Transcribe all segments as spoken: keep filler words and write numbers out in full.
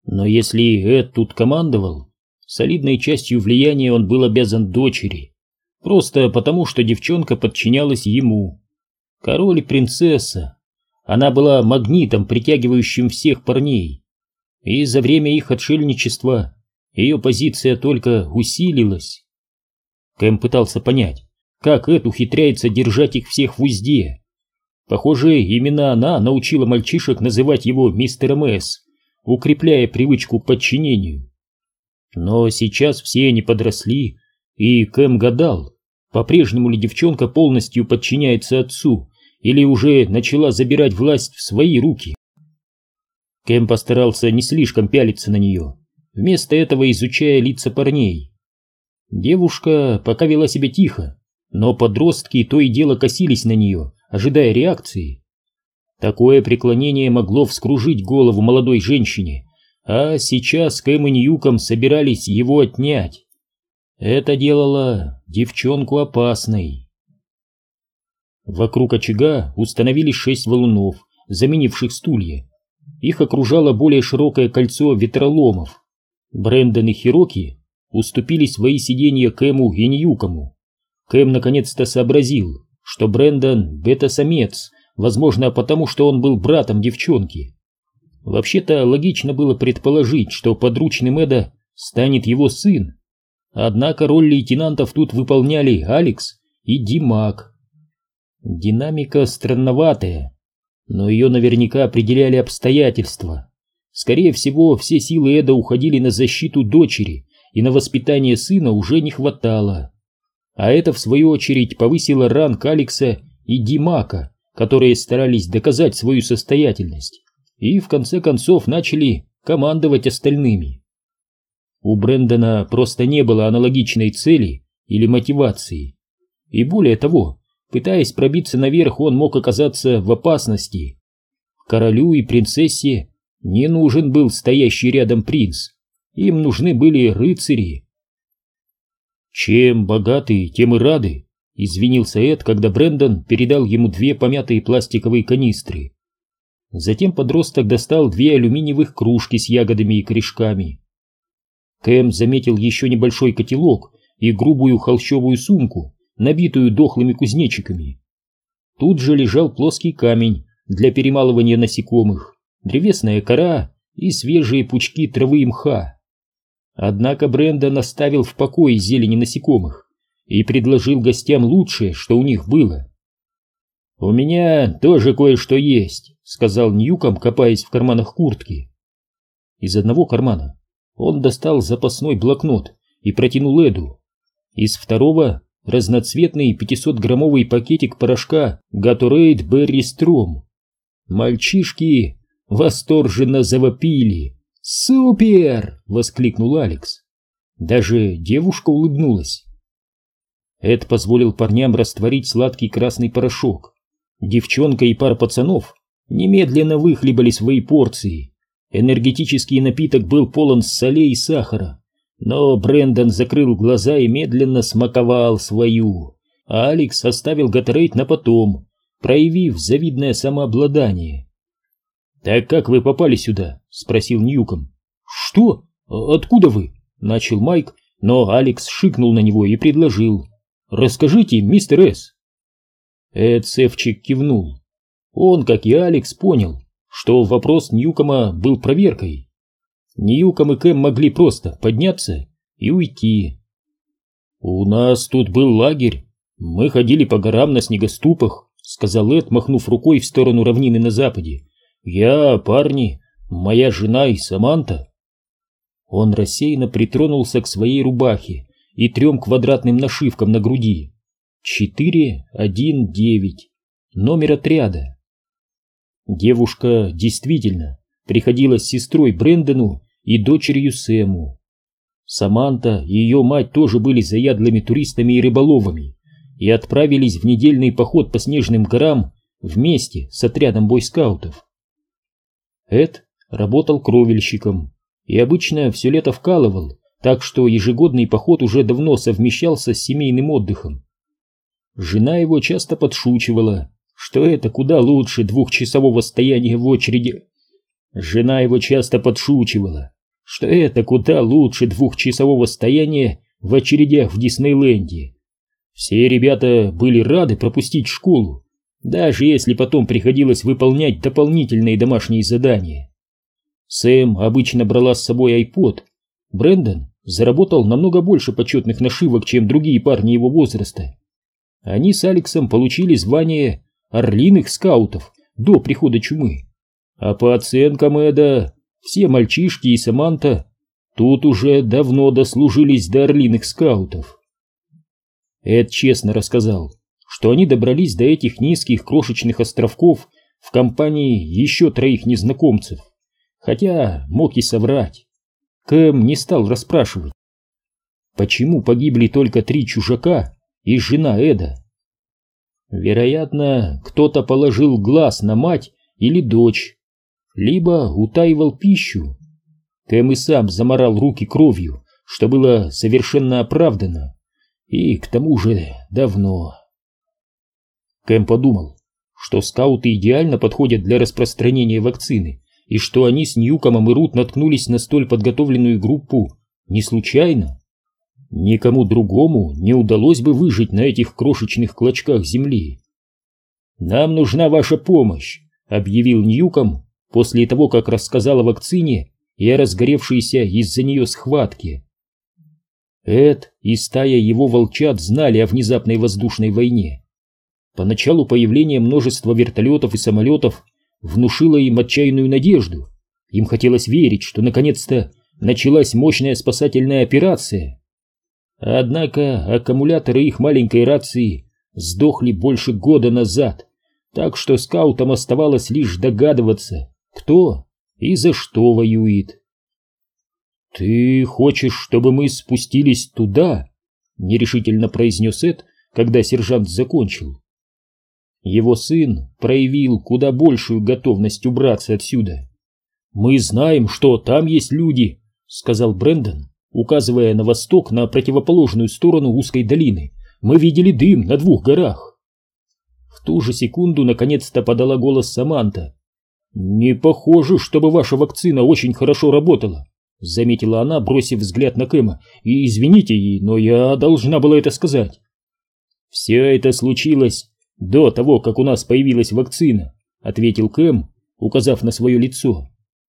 Но если Эд тут командовал, солидной частью влияния он был обязан дочери, просто потому, что девчонка подчинялась ему. Король и принцесса, она была магнитом, притягивающим всех парней, и за время их отшельничества ее позиция только усилилась. Кэм пытался понять, как Эд ухитряется держать их всех в узде. Похоже, именно она научила мальчишек называть его мистером С, укрепляя привычку к подчинению. Но сейчас все они подросли, и Кэм гадал, по-прежнему ли девчонка полностью подчиняется отцу, или уже начала забирать власть в свои руки. Кэм постарался не слишком пялиться на нее, вместо этого изучая лица парней. Девушка пока вела себя тихо, но подростки то и дело косились на нее, ожидая реакции. Такое преклонение могло вскружить голову молодой женщине, а сейчас Кэм и Ньюком собирались его отнять. Это делало девчонку опасной. Вокруг очага установили шесть валунов, заменивших стулья. Их окружало более широкое кольцо ветроломов. Брэндон и Хироки уступили свои сиденья Кэму и Ньюкому. Кэм наконец-то сообразил, что Брэндон бета-самец, возможно, потому что он был братом девчонки. Вообще-то логично было предположить, что подручным Эда станет его сын. Однако роль лейтенантов тут выполняли Алекс и Димак. Динамика странноватая, но ее наверняка определяли обстоятельства. Скорее всего, все силы Эда уходили на защиту дочери, и на воспитание сына уже не хватало. А это, в свою очередь, повысило ранг Алекса и Димака, которые старались доказать свою состоятельность, и в конце концов начали командовать остальными. У Брэндона просто не было аналогичной цели или мотивации. И более того, пытаясь пробиться наверх, он мог оказаться в опасности. Королю и принцессе не нужен был стоящий рядом принц, им нужны были рыцари. «Чем богаты, тем и рады», — извинился Эд, когда Брэндон передал ему две помятые пластиковые канистры. Затем подросток достал две алюминиевых кружки с ягодами и корешками. Кэм заметил еще небольшой котелок и грубую холщовую сумку, набитую дохлыми кузнечиками. Тут же лежал плоский камень для перемалывания насекомых, древесная кора и свежие пучки травы и мха. Однако Брэндон оставил в покое зелени насекомых и предложил гостям лучшее, что у них было. «У меня тоже кое-что есть», — сказал Ньюком, копаясь в карманах куртки. Из одного кармана он достал запасной блокнот и протянул Эду. Из второго — разноцветный пятисотграммовый пакетик порошка Gatorade Berry Strom. Мальчишки восторженно завопили. «Супер!» — воскликнул Алекс. Даже девушка улыбнулась. Эд позволил парням растворить сладкий красный порошок. Девчонка и пара пацанов немедленно выхлебали свои порции. Энергетический напиток был полон солей и сахара, но Брэндон закрыл глаза и медленно смаковал свою, а Алекс оставил Gatorade на потом, проявив завидное самообладание. «Так как вы попали сюда?» — спросил Ньюком. «Что? Откуда вы?» — начал Майк, но Алекс шикнул на него и предложил. «Расскажите, мистер С». Эд Севчик кивнул. Он, как и Алекс, понял, что вопрос Ньюкома был проверкой. Ньюком и Кэм могли просто подняться и уйти. «У нас тут был лагерь, мы ходили по горам на снегоступах», — сказал Эд, махнув рукой в сторону равнины на западе. «Я, парни, моя жена и Саманта». Он рассеянно притронулся к своей рубахе и трем квадратным нашивкам на груди. четыре один девять. Номер отряда. Девушка действительно приходилась сестрой Брэндону и дочерью Сэму. Саманта и ее мать тоже были заядлыми туристами и рыболовами и отправились в недельный поход по снежным горам вместе с отрядом бойскаутов. Эд работал кровельщиком и обычно все лето вкалывал, так что ежегодный поход уже давно совмещался с семейным отдыхом. Жена его часто подшучивала, что это куда лучше двухчасового стояния в очереди Жена его часто подшучивала, что это куда лучше двухчасового стояния в очередях в Диснейленде. Все ребята были рады пропустить школу, даже если потом приходилось выполнять дополнительные домашние задания. Сэм обычно брала с собой айпод. Брэндон заработал намного больше почетных нашивок, чем другие парни его возраста. Они с Алексом получили звание орлиных скаутов до прихода чумы. А по оценкам Эда, все мальчишки и Саманта тут уже давно дослужились до орлиных скаутов. Эд честно рассказал, что они добрались до этих низких крошечных островков в компании еще троих незнакомцев, хотя мог и соврать. Кэм не стал расспрашивать, почему погибли только три чужака и жена Эда. Вероятно, кто-то положил глаз на мать или дочь, либо утаивал пищу. Кэм и сам заморал руки кровью, что было совершенно оправдано, и к тому же давно. Кэм подумал, что скауты идеально подходят для распространения вакцины, и что они с Ньюкомом и Рут наткнулись на столь подготовленную группу не случайно. Никому другому не удалось бы выжить на этих крошечных клочках земли. «Нам нужна ваша помощь», — объявил Ньюком после того, как рассказал о вакцине и о разгоревшейся из-за нее схватке. Эд и стая его волчат знали о внезапной воздушной войне. Поначалу появление множества вертолетов и самолетов внушило им отчаянную надежду. Им хотелось верить, что наконец-то началась мощная спасательная операция. Однако аккумуляторы их маленькой рации сдохли больше года назад, так что скаутам оставалось лишь догадываться, кто и за что воюет. «Ты хочешь, чтобы мы спустились туда?» — нерешительно произнес Эд, когда сержант закончил. Его сын проявил куда большую готовность убраться отсюда. «Мы знаем, что там есть люди», — сказал Брэндон, указывая на восток, на противоположную сторону узкой долины. «Мы видели дым на двух горах». В ту же секунду наконец-то подала голос Саманта. «Не похоже, чтобы ваша вакцина очень хорошо работала», — заметила она, бросив взгляд на Кэма. «И извините, но я должна была это сказать». «Все это случилось до того, как у нас появилась вакцина», — ответил Кэм, указав на свое лицо.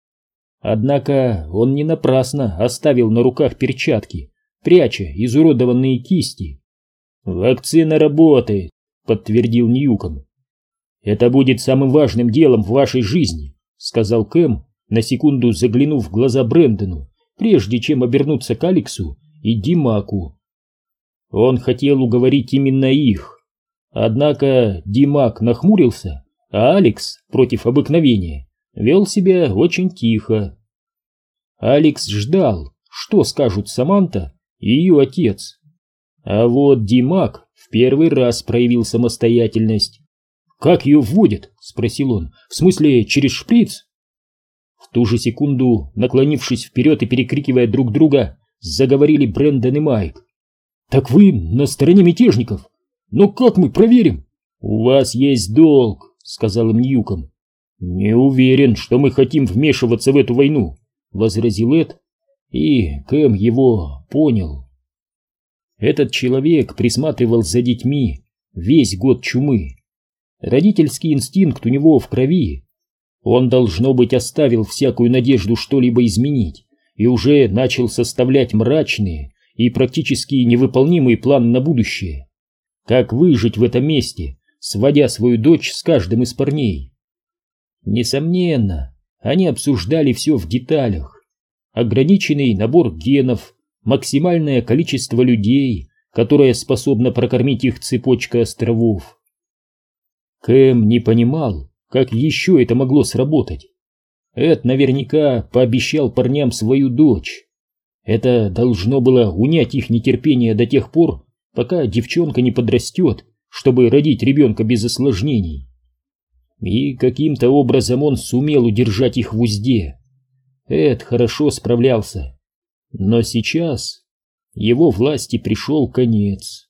Однако он не напрасно оставил на руках перчатки, пряча изуродованные кисти. «Вакцина работает», — подтвердил Ньюком. «Это будет самым важным делом в вашей жизни», — сказал Кэм, на секунду заглянув в глаза Брэндону, прежде чем обернуться к Алексу и Димаку. Он хотел уговорить именно их. Однако Димак нахмурился, а Алекс, против обыкновения, вел себя очень тихо. Алекс ждал, что скажут Саманта и ее отец. А вот Димак в первый раз проявил самостоятельность. «Как ее вводят?» — спросил он. «В смысле, через шприц?» В ту же секунду, наклонившись вперед и перекрикивая друг друга, заговорили Брэндон и Майк. «Так вы на стороне мятежников? Но как мы проверим?» «У вас есть долг», — сказал им Ньюком. «Не уверен, что мы хотим вмешиваться в эту войну», — возразил Эд, и Кэм его понял. Этот человек присматривал за детьми весь год чумы. Родительский инстинкт у него в крови. Он, должно быть, оставил всякую надежду что-либо изменить и уже начал составлять мрачные и практически невыполнимые планы на будущее. Как выжить в этом месте, сводя свою дочь с каждым из парней? Несомненно, они обсуждали все в деталях. Ограниченный набор генов, максимальное количество людей, которое способно прокормить их цепочка островов. Кэм не понимал, как еще это могло сработать. Эд наверняка пообещал парням свою дочь. Это должно было унять их нетерпение до тех пор, пока девчонка не подрастет, чтобы родить ребенка без осложнений. И каким-то образом он сумел удержать их в узде. Эд хорошо справлялся. Но сейчас его власти пришел конец.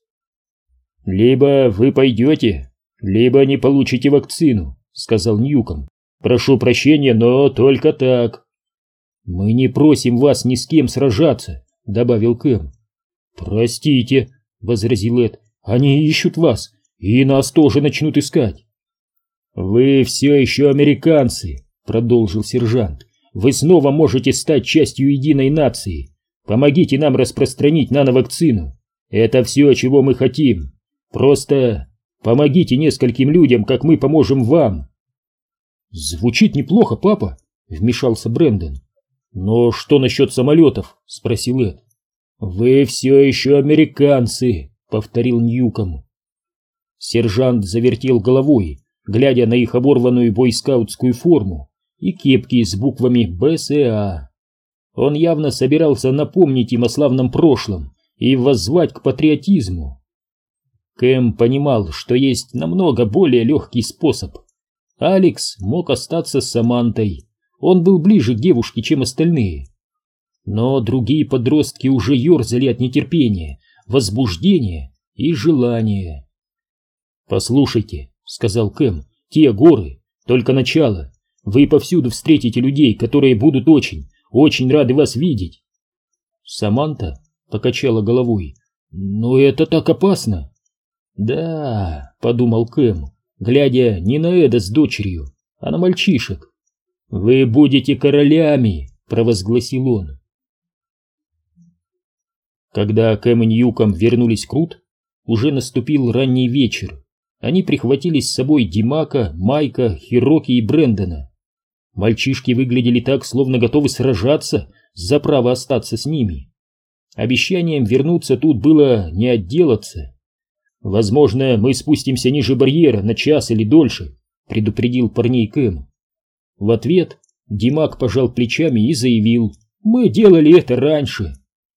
«Либо вы пойдете, либо не получите вакцину», — сказал Ньюком. Прошу прощения, но только так». «Мы не просим вас ни с кем сражаться», — добавил Кэм. «Простите», — возразил Эд, — «они ищут вас, и нас тоже начнут искать». «Вы все еще американцы», — продолжил сержант. «Вы снова можете стать частью единой нации. Помогите нам распространить нановакцину. Это все, чего мы хотим. Просто помогите нескольким людям, как мы поможем вам». «Звучит неплохо, папа», — вмешался Брэндон. «Но что насчет самолетов?» — спросил Эд. «Вы все еще американцы», — повторил Ньюком. Сержант завертел головой, глядя на их оборванную бойскаутскую форму и кепки с буквами Б С А. Он явно собирался напомнить им о славном прошлом и воззвать к патриотизму. Кэм понимал, что есть намного более легкий способ. Алекс мог остаться с Самантой, он был ближе к девушке, чем остальные. Но другие подростки уже ерзали от нетерпения, возбуждения и желания. «Послушайте», — сказал Кэм, — «те горы — только начало. Вы повсюду встретите людей, которые будут очень, очень рады вас видеть». Саманта покачала головой. «Но это так опасно». «Да», — подумал Кэм, глядя не на Эда с дочерью, а на мальчишек. «Вы будете королями», — провозгласил он. Когда Кэм и Ньюком вернулись к Рут, уже наступил ранний вечер. Они прихватили с собой Димака, Майка, Хироки и Брэндона. Мальчишки выглядели так, словно готовы сражаться за право остаться с ними. Обещанием вернуться тут было не отделаться. «Возможно, мы спустимся ниже барьера на час или дольше», — предупредил парней Кэм. В ответ Димак пожал плечами и заявил: «Мы делали это раньше».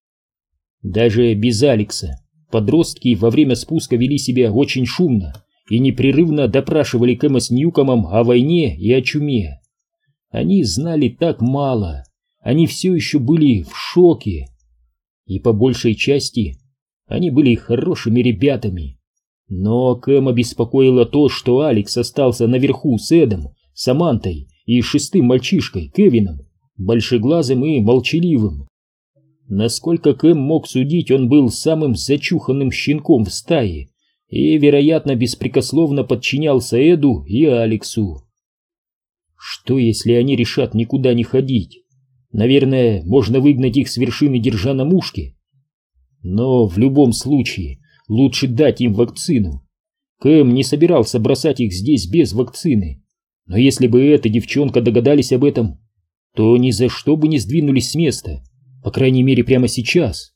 Даже без Алекса подростки во время спуска вели себя очень шумно и непрерывно допрашивали Кэма с Ньюкомом о войне и о чуме. Они знали так мало, они все еще были в шоке. И по большей части они были хорошими ребятами. Но Кэма беспокоило то, что Алекс остался наверху с Эдом, Самантой и шестым мальчишкой, Кевином, большеглазым и молчаливым. Насколько Кэм мог судить, он был самым зачуханным щенком в стае и, вероятно, беспрекословно подчинялся Эду и Алексу. Что, если они решат никуда не ходить? Наверное, можно выгнать их с вершины, держа на мушке. Но в любом случае лучше дать им вакцину. Кэм не собирался бросать их здесь без вакцины. Но если бы эта девчонка догадались об этом, то ни за что бы не сдвинулись с места, по крайней мере прямо сейчас.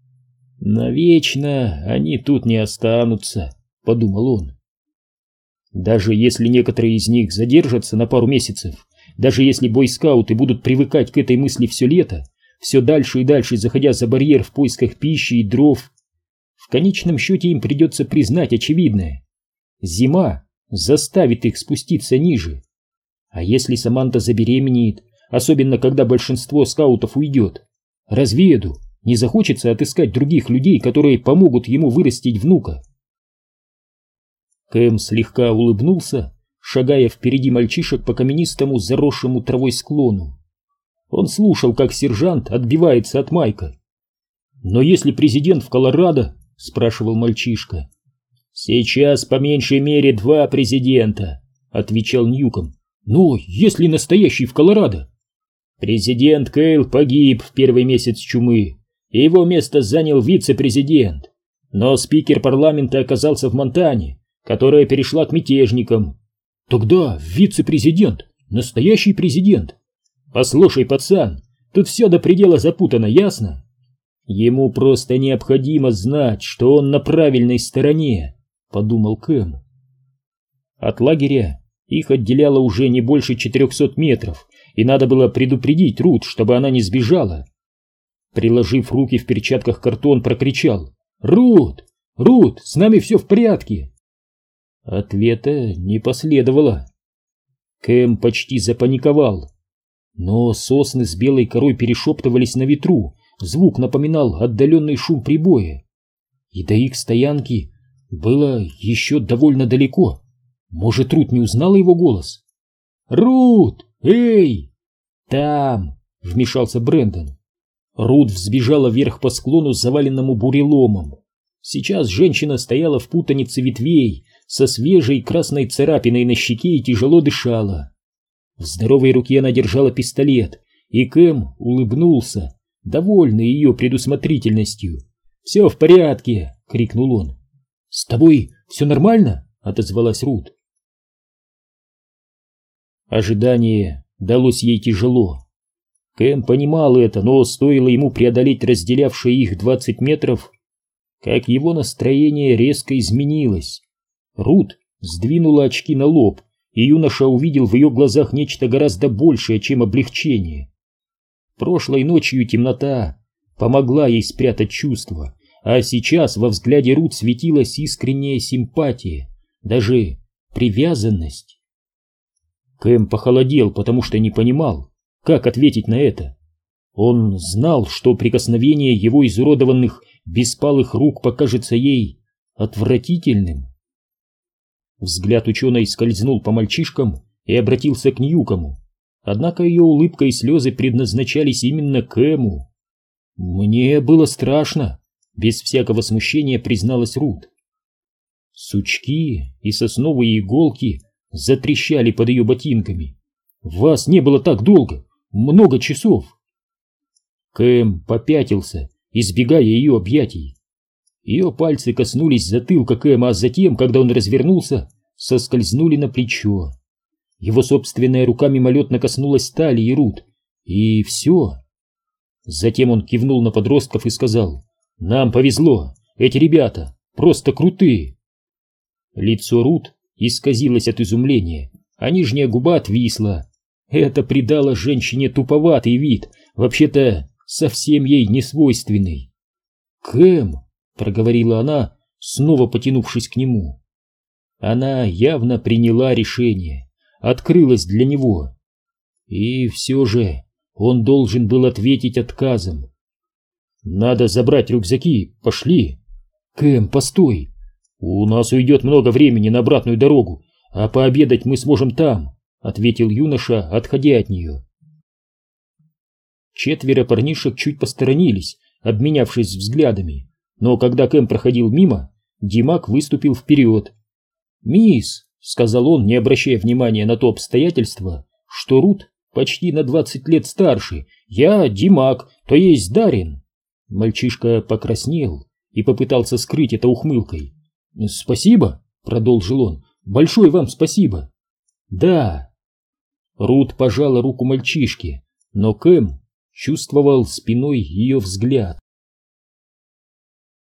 «Навечно они тут не останутся», — подумал он. Даже если некоторые из них задержатся на пару месяцев, даже если бойскауты будут привыкать к этой мысли все лето, все дальше и дальше заходя за барьер в поисках пищи и дров, в конечном счете им придется признать очевидное. Зима заставит их спуститься ниже. А если Саманта забеременеет, особенно когда большинство скаутов уйдет, разве Эду не захочется отыскать других людей, которые помогут ему вырастить внука? Кэм слегка улыбнулся, шагая впереди мальчишек по каменистому заросшему травой склону. Он слушал, как сержант отбивается от Майка. «Но если президент в Колорадо?» — спрашивал мальчишка. «Сейчас по меньшей мере два президента», — отвечал Ньюком. «Но если настоящий в Колорадо?» «Президент Кейл погиб в первый месяц чумы, и его место занял вице-президент. Но спикер парламента оказался в Монтане, которая перешла к мятежникам». «Тогда вице-президент, настоящий президент». «Послушай, пацан, тут все до предела запутано, ясно? Ему просто необходимо знать, что он на правильной стороне», — подумал Кэм. От лагеря их отделяло уже не больше четырехсот метров, и надо было предупредить Рут, чтобы она не сбежала. Приложив руки в перчатках к рту, он прокричал: «Рут! Рут, с нами все в порядке!» Ответа не последовало. Кэм почти запаниковал. Но сосны с белой корой перешептывались на ветру, звук напоминал отдаленный шум прибоя. И до их стоянки было еще довольно далеко. Может, Рут не узнала его голос? Рут! Эй!» «Там!» — вмешался Брэндон. Рут взбежала вверх по склону, заваленному буреломом. Сейчас женщина стояла в путанице ветвей, со свежей красной царапиной на щеке и тяжело дышала. В здоровой руке она держала пистолет, и Кэм улыбнулся, довольный ее предусмотрительностью. «Все в порядке!» — крикнул он. «С тобой все нормально?» — отозвалась Рут. Ожидание далось ей тяжело. Кэм понимал это, но стоило ему преодолеть разделявшие их двадцать метров, как его настроение резко изменилось. Рут сдвинула очки на лоб, и юноша увидел в ее глазах нечто гораздо большее, чем облегчение. Прошлой ночью темнота помогла ей спрятать чувства, а сейчас во взгляде Рут светилась искренняя симпатия, даже привязанность. Кэм похолодел, потому что не понимал, как ответить на это. Он знал, что прикосновение его изуродованных беспалых рук покажется ей отвратительным. Взгляд ученой скользнул по мальчишкам и обратился к Ньюкому. Однако ее улыбка и слезы предназначались именно Кэму. «Мне было страшно», — без всякого смущения призналась Рут. Сучки и сосновые иголки затрещали под ее ботинками. «Вас не было так долго, много часов». Кэм попятился, избегая ее объятий. Ее пальцы коснулись затылка Кэма, а затем, когда он развернулся, соскользнули на плечо. Его собственная рука мимолетно коснулась талии Рут, и все. Затем он кивнул на подростков и сказал: «Нам повезло, эти ребята просто крутые». Лицо Рут исказилось от изумления, а нижняя губа отвисла. Это придало женщине туповатый вид, вообще-то совсем ей не свойственный. «Кэм», — проговорила она, снова потянувшись к нему. Она явно приняла решение, открылась для него. И все же он должен был ответить отказом. «Надо забрать рюкзаки, пошли». «Кэм, постой. У нас уйдет много времени на обратную дорогу, а пообедать мы сможем там», — ответил юноша, отходя от нее. Четверо парнишек чуть посторонились, обменявшись взглядами, но когда Кэм проходил мимо, Димак выступил вперед. «Мисс», — сказал он, не обращая внимания на то обстоятельство, что Рут почти на двадцать лет старше, — «я Димак, то есть Дарин». Мальчишка покраснел и попытался скрыть это ухмылкой. «Спасибо», — продолжил он, — «большое вам спасибо». «Да». Рут пожала руку мальчишке, но Кэм чувствовал спиной ее взгляд.